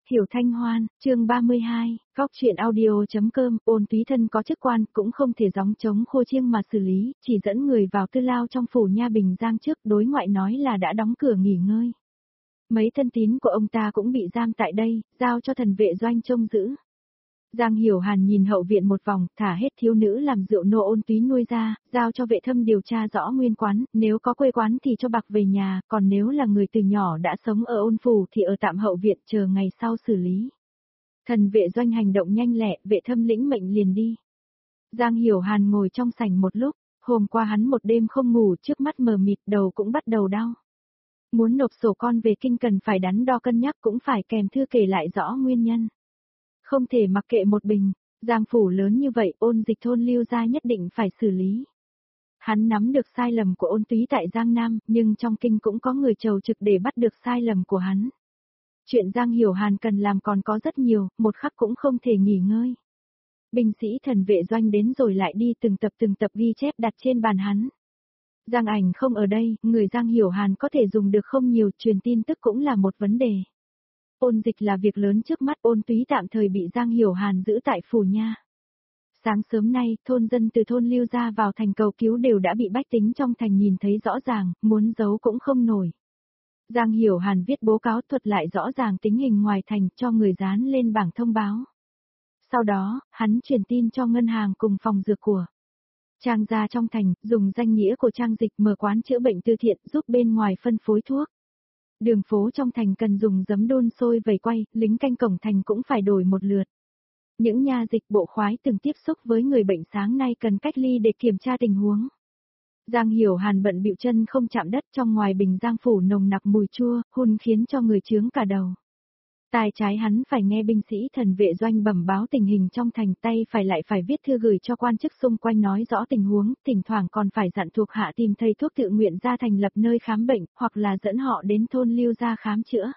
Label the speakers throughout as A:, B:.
A: Hiểu Thanh Hoan, chương 32, Góc truyện audio.com, Ôn Túy thân có chức quan cũng không thể gióng trống khô chiêng mà xử lý, chỉ dẫn người vào tư lao trong phủ nha Bình Giang trước, đối ngoại nói là đã đóng cửa nghỉ ngơi. Mấy thân tín của ông ta cũng bị giam tại đây, giao cho thần vệ doanh trông giữ. Giang Hiểu Hàn nhìn hậu viện một vòng, thả hết thiếu nữ làm rượu nô Ôn Túy nuôi ra, giao cho vệ thâm điều tra rõ nguyên quán, nếu có quê quán thì cho bạc về nhà, còn nếu là người từ nhỏ đã sống ở Ôn phủ thì ở tạm hậu viện chờ ngày sau xử lý. Thần vệ doanh hành động nhanh lẹ, vệ thâm lĩnh mệnh liền đi. Giang Hiểu Hàn ngồi trong sảnh một lúc, hôm qua hắn một đêm không ngủ, trước mắt mờ mịt, đầu cũng bắt đầu đau. Muốn nộp sổ con về kinh cần phải đắn đo cân nhắc, cũng phải kèm thư kể lại rõ nguyên nhân. Không thể mặc kệ một bình, Giang phủ lớn như vậy, Ôn Dịch thôn Lưu gia nhất định phải xử lý. Hắn nắm được sai lầm của Ôn Túy tại Giang Nam, nhưng trong kinh cũng có người chầu trực để bắt được sai lầm của hắn. Chuyện Giang Hiểu Hàn cần làm còn có rất nhiều, một khắc cũng không thể nghỉ ngơi. Binh sĩ thần vệ doanh đến rồi lại đi từng tập ghi chép đặt trên bàn hắn. Giang Ảnh không ở đây, người Giang Hiểu Hàn có thể dùng được không nhiều, truyền tin tức cũng là một vấn đề. Ôn Dịch là việc lớn trước mắt, Ôn Túy tạm thời bị Giang Hiểu Hàn giữ tại phủ nha. Sáng sớm nay, thôn dân từ thôn Lưu gia vào thành cầu cứu đều đã bị bách tính trong thành nhìn thấy rõ ràng, muốn giấu cũng không nổi. Giang Hiểu Hàn viết báo cáo thuật lại rõ ràng tình hình ngoài thành cho người dán lên bảng thông báo. Sau đó, hắn truyền tin cho ngân hàng cùng phòng dược của Trang gia trong thành, dùng danh nghĩa của Trang Dịch mở quán chữa bệnh từ thiện giúp bên ngoài phân phối thuốc. Đường phố trong thành cần dùng giấm đun sôi vầy quay, lính canh cổng thành cũng phải đổi một lượt. Những nha dịch bộ khoái từng tiếp xúc với người bệnh sáng nay cần cách ly để kiểm tra tình huống. Giang Hiểu Hàn bận bịu chân không chạm đất, trong ngoài bình Giang phủ nồng nặc mùi chua, hun khiến cho người chướng cả đầu. Tai trái hắn phải nghe binh sĩ thần vệ doanh bẩm báo tình hình trong thành, tay phải lại phải viết thư gửi cho quan chức xung quanh nói rõ tình huống, thỉnh thoảng còn phải dặn thuộc hạ tìm thầy thuốc tự nguyện ra thành lập nơi khám bệnh, hoặc là dẫn họ đến thôn Lưu gia khám chữa.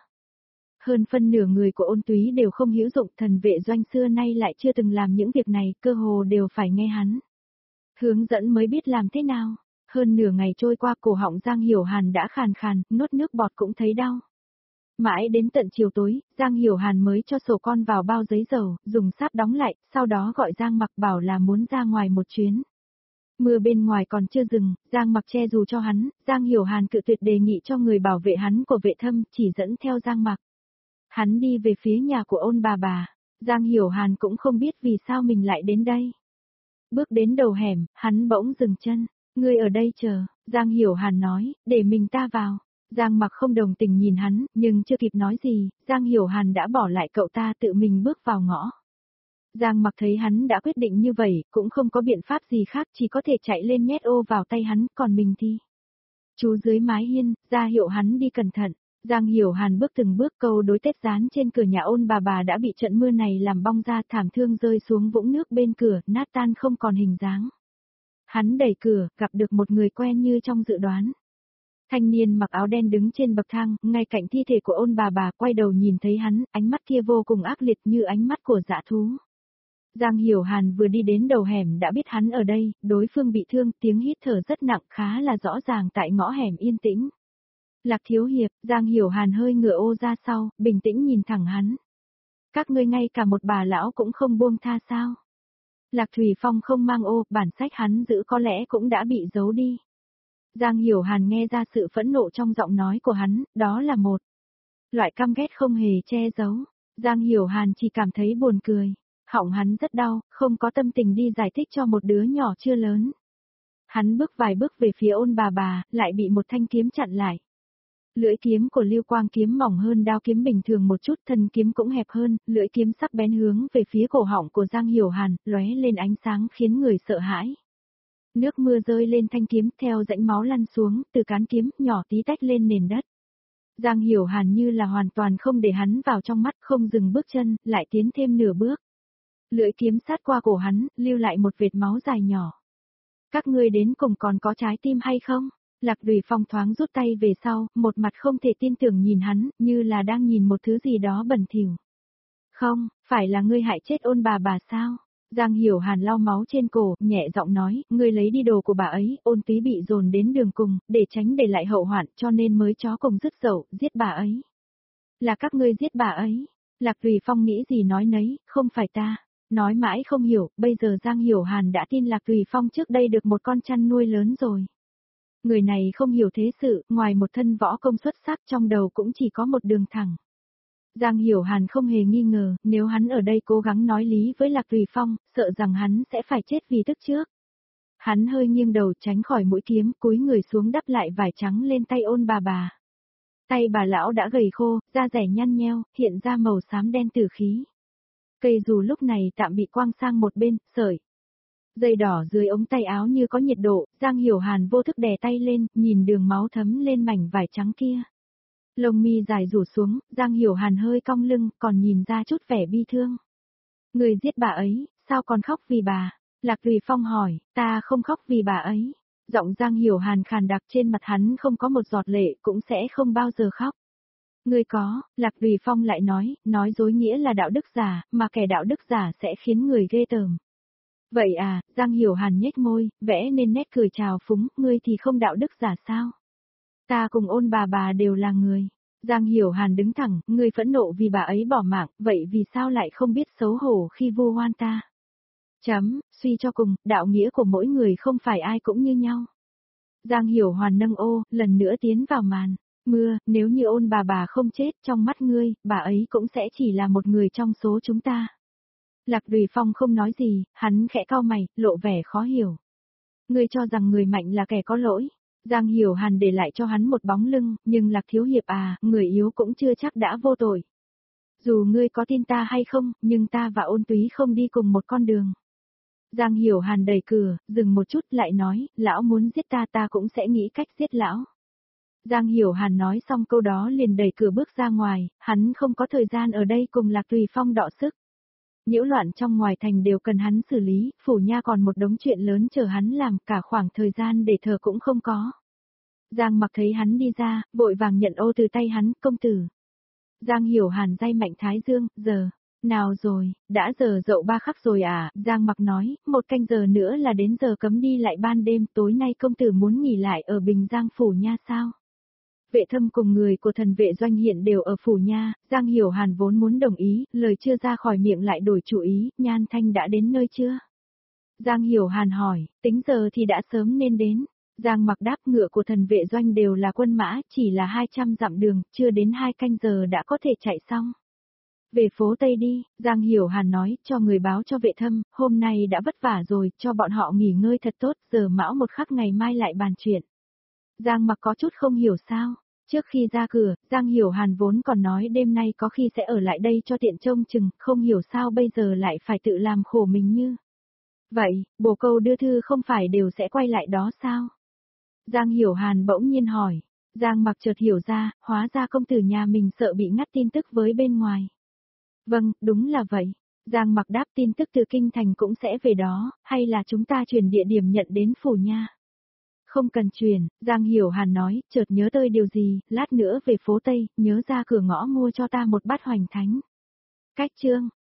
A: Hơn phân nửa người của Ôn Túy đều không hữu dụng, thần vệ doanh xưa nay lại chưa từng làm những việc này, cơ hồ đều phải nghe hắn hướng dẫn mới biết làm thế nào. Hơn nửa ngày trôi qua, cổ họng Giang Hiểu Hàn đã khàn khàn, nuốt nước bọt cũng thấy đau. Mãi đến tận chiều tối, Giang Hiểu Hàn mới cho sổ con vào bao giấy dầu, dùng sáp đóng lại, sau đó gọi Giang Mặc bảo là muốn ra ngoài một chuyến. Mưa bên ngoài còn chưa dừng, Giang Mặc che dù cho hắn, Giang Hiểu Hàn cự tuyệt đề nghị cho người bảo vệ hắn của vệ thâm, chỉ dẫn theo Giang Mặc. Hắn đi về phía nhà của Ôn bà. Giang Hiểu Hàn cũng không biết vì sao mình lại đến đây. Bước đến đầu hẻm, hắn bỗng dừng chân. Ngươi ở đây chờ, Giang Hiểu Hàn nói, để mình ta vào. Giang Mặc không đồng tình nhìn hắn, nhưng chưa kịp nói gì, Giang Hiểu Hàn đã bỏ lại cậu ta tự mình bước vào ngõ. Giang Mặc thấy hắn đã quyết định như vậy, cũng không có biện pháp gì khác, chỉ có thể chạy lên nhét ô vào tay hắn, còn mình thì chú dưới mái hiên, ra hiệu hắn đi cẩn thận. Giang Hiểu Hàn bước từng bước, câu đối tết dán trên cửa nhà Ôn bà đã bị trận mưa này làm bong ra, thảm thương rơi xuống vũng nước bên cửa, nát tan không còn hình dáng. Hắn đẩy cửa, gặp được một người quen như trong dự đoán. Thanh niên mặc áo đen đứng trên bậc thang, ngay cạnh thi thể của Ôn bà, quay đầu nhìn thấy hắn, ánh mắt kia vô cùng ác liệt như ánh mắt của dã thú. Giang Hiểu Hàn vừa đi đến đầu hẻm đã biết hắn ở đây, đối phương bị thương, tiếng hít thở rất nặng, khá là rõ ràng tại ngõ hẻm yên tĩnh. Lạc thiếu hiệp, Giang Hiểu Hàn hơi ngửa ô ra sau, bình tĩnh nhìn thẳng hắn. Các ngươi ngay cả một bà lão cũng không buông tha sao? Lạc Thủy Phong không mang ô, bản sách hắn giữ có lẽ cũng đã bị giấu đi. Giang Hiểu Hàn nghe ra sự phẫn nộ trong giọng nói của hắn, đó là một loại căm ghét không hề che giấu. Giang Hiểu Hàn chỉ cảm thấy buồn cười. Họng hắn rất đau, không có tâm tình đi giải thích cho một đứa nhỏ chưa lớn. Hắn bước vài bước về phía Ôn bà, lại bị một thanh kiếm chặn lại. Lưỡi kiếm của Lưu Quang kiếm mỏng hơn đao kiếm bình thường một chút, thân kiếm cũng hẹp hơn, lưỡi kiếm sắc bén hướng về phía cổ họng của Giang Hiểu Hàn, lóe lên ánh sáng khiến người sợ hãi. Nước mưa rơi lên thanh kiếm, theo rãnh máu lăn xuống, từ cán kiếm, nhỏ tí tách lên nền đất. Giang Hiểu Hàn như là hoàn toàn không để hắn vào trong mắt, không dừng bước chân, lại tiến thêm nửa bước. Lưỡi kiếm sát qua cổ hắn, lưu lại một vệt máu dài nhỏ. Các ngươi đến cùng còn có trái tim hay không? Lạc Thủy Phong thoáng rút tay về sau, một mặt không thể tin tưởng nhìn hắn, như là đang nhìn một thứ gì đó bẩn thỉu. Không, phải là ngươi hại chết Ôn bà sao? Giang Hiểu Hàn lau máu trên cổ, nhẹ giọng nói, ngươi lấy đi đồ của bà ấy, Ôn Túy bị dồn đến đường cùng, để tránh để lại hậu hoạn cho nên mới chó cùng dứt dậu, giết bà ấy. Là các ngươi giết bà ấy. Lạc Tùy Phong nghĩ gì nói nấy, không phải ta. Nói mãi không hiểu, bây giờ Giang Hiểu Hàn đã tin Lạc Tùy Phong trước đây được một con chăn nuôi lớn rồi. Người này không hiểu thế sự, ngoài một thân võ công xuất sắc trong đầu cũng chỉ có một đường thẳng. Giang Hiểu Hàn không hề nghi ngờ, nếu hắn ở đây cố gắng nói lý với Lạc Tùy Phong, sợ rằng hắn sẽ phải chết vì tức trước. Hắn hơi nghiêng đầu tránh khỏi mũi kiếm, cúi người xuống đắp lại vải trắng lên tay Ôn bà bà. Tay bà lão đã gầy khô, da rẻ nhăn nheo, hiện ra màu xám đen tử khí. Cây dù lúc này tạm bị quăng sang một bên, sợi dây đỏ dưới ống tay áo như có nhiệt độ, Giang Hiểu Hàn vô thức đè tay lên, nhìn đường máu thấm lên mảnh vải trắng kia. Lông mi dài rủ xuống, Giang Hiểu Hàn hơi cong lưng, còn nhìn ra chút vẻ bi thương. Người giết bà ấy, sao còn khóc vì bà? Lạc Tùy Phong hỏi, ta không khóc vì bà ấy. Giọng Giang Hiểu Hàn khàn đặc, trên mặt hắn không có một giọt lệ, cũng sẽ không bao giờ khóc. Ngươi có, Lạc Tùy Phong lại nói dối nghĩa là đạo đức giả, mà kẻ đạo đức giả sẽ khiến người ghê tởm. Vậy à, Giang Hiểu Hàn nhếch môi, vẽ nên nét cười trào phúng, ngươi thì không đạo đức giả sao? Ta cùng Ôn bà bà đều là người. Giang Hiểu Hàn đứng thẳng, ngươi phẫn nộ vì bà ấy bỏ mạng, vậy vì sao lại không biết xấu hổ khi vu oan ta? Suy cho cùng, đạo nghĩa của mỗi người không phải ai cũng như nhau. Giang Hiểu Hoàn nâng ô, lần nữa tiến vào màn. Mưa, nếu như Ôn bà bà không chết trong mắt ngươi, bà ấy cũng sẽ chỉ là một người trong số chúng ta. Lạc Tùy Phong không nói gì, hắn khẽ cau mày, lộ vẻ khó hiểu. Ngươi cho rằng người mạnh là kẻ có lỗi. Giang Hiểu Hàn để lại cho hắn một bóng lưng, nhưng Lạc Thiếu Hiệp à, người yếu cũng chưa chắc đã vô tội. Dù ngươi có tin ta hay không, nhưng ta và Ôn Túy không đi cùng một con đường. Giang Hiểu Hàn đẩy cửa, dừng một chút lại nói, lão muốn giết ta ta cũng sẽ nghĩ cách giết lão. Giang Hiểu Hàn nói xong câu đó liền đẩy cửa bước ra ngoài, hắn không có thời gian ở đây cùng Lạc Tùy Phong đọ sức. Nhiễu loạn trong ngoài thành đều cần hắn xử lý, phủ nha còn một đống chuyện lớn chờ hắn làm, cả khoảng thời gian để thờ cũng không có. Giang Mặc thấy hắn đi ra, vội vàng nhận ô từ tay hắn, công tử. Giang Hiểu Hàn day mạnh thái dương, giờ, nào rồi, đã giờ dậu 3 khắc rồi à, Giang Mặc nói, 1 canh giờ nữa là đến giờ cấm đi lại ban đêm, tối nay công tử muốn nghỉ lại ở Bình Giang phủ nha sao? Vệ Thâm cùng người của Thần Vệ Doanh hiện đều ở phủ nha, Giang Hiểu Hàn vốn muốn đồng ý, lời chưa ra khỏi miệng lại đổi chủ ý, Nhan Thanh đã đến nơi chưa? Giang Hiểu Hàn hỏi, tính giờ thì đã sớm nên đến. Giang Mặc đáp, ngựa của Thần Vệ Doanh đều là quân mã, chỉ là 200 dặm đường, chưa đến 2 canh giờ đã có thể chạy xong. Về phố Tây đi, Giang Hiểu Hàn nói, cho người báo cho Vệ Thâm, hôm nay đã vất vả rồi, cho bọn họ nghỉ ngơi thật tốt, giờ mão một khắc ngày mai lại bàn chuyện. Giang Mặc có chút không hiểu sao. Trước khi ra cửa, Giang Hiểu Hàn vốn còn nói đêm nay có khi sẽ ở lại đây cho tiện trông chừng, không hiểu sao bây giờ lại phải tự làm khổ mình như. Vậy, bồ câu đưa thư không phải đều sẽ quay lại đó sao? Giang Hiểu Hàn bỗng nhiên hỏi. Giang Mặc chợt hiểu ra, hóa ra công tử nhà mình sợ bị ngắt tin tức với bên ngoài. Vâng, đúng là vậy. Giang Mặc đáp, tin tức từ kinh thành cũng sẽ về đó, hay là chúng ta chuyển địa điểm nhận đến phủ nha? Không cần chuyển, Giang Hiểu Hàn nói, chợt nhớ tới điều gì, lát nữa về phố Tây, nhớ ra cửa ngõ mua cho ta một bát hoành thánh. Cách chương.